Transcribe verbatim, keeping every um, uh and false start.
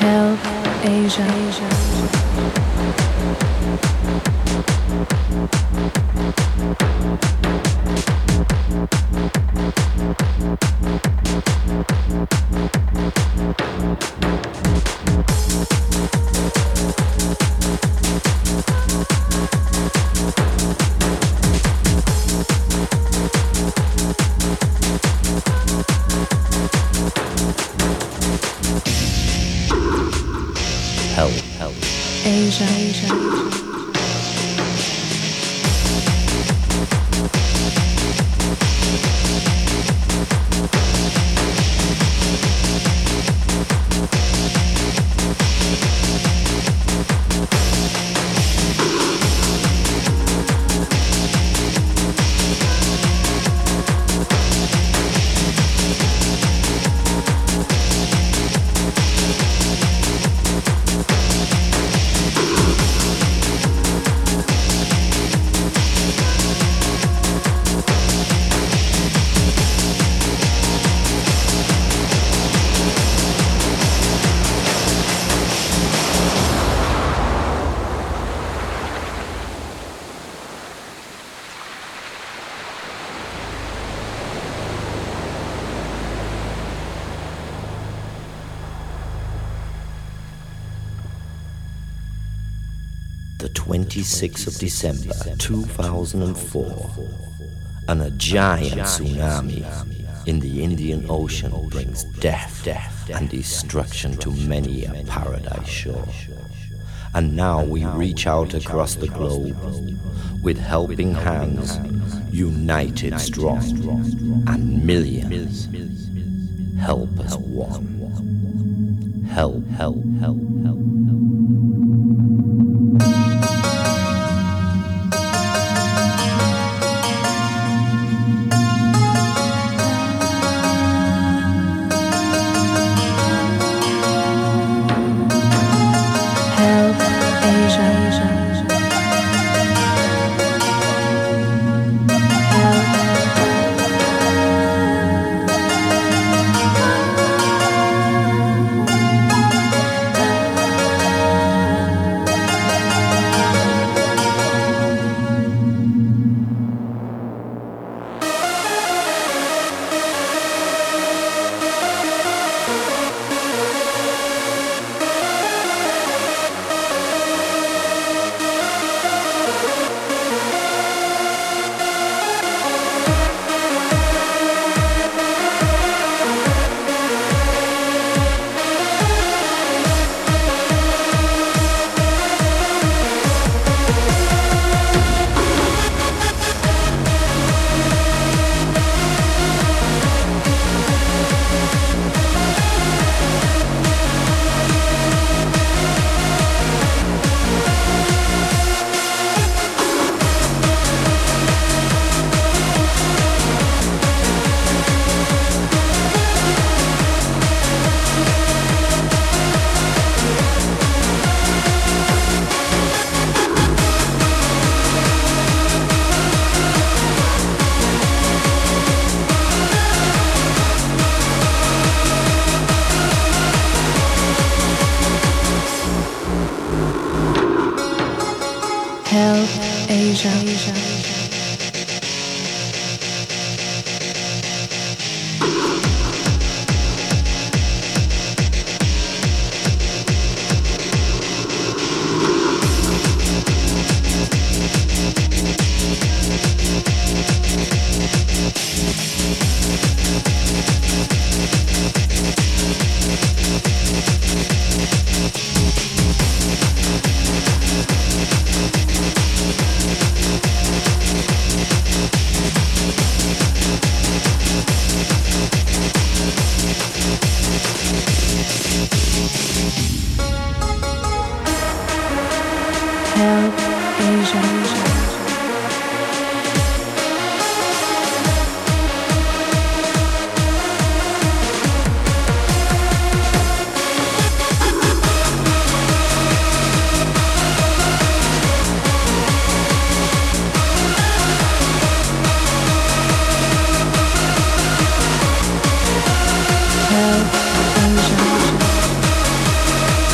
Help Asia. Asia. Help, help. Asia, Asia, Asia. The twenty-sixth of December two thousand four, and a giant tsunami in the Indian Ocean brings death, death and destruction to many a paradise shore. And now we reach out across the globe with helping hands, united strong, and millions help as one. Help, help, help, help, help. Help Asia, Asia. Help Asia, Asia. Help Asia, Asia. Help Asia, Asia.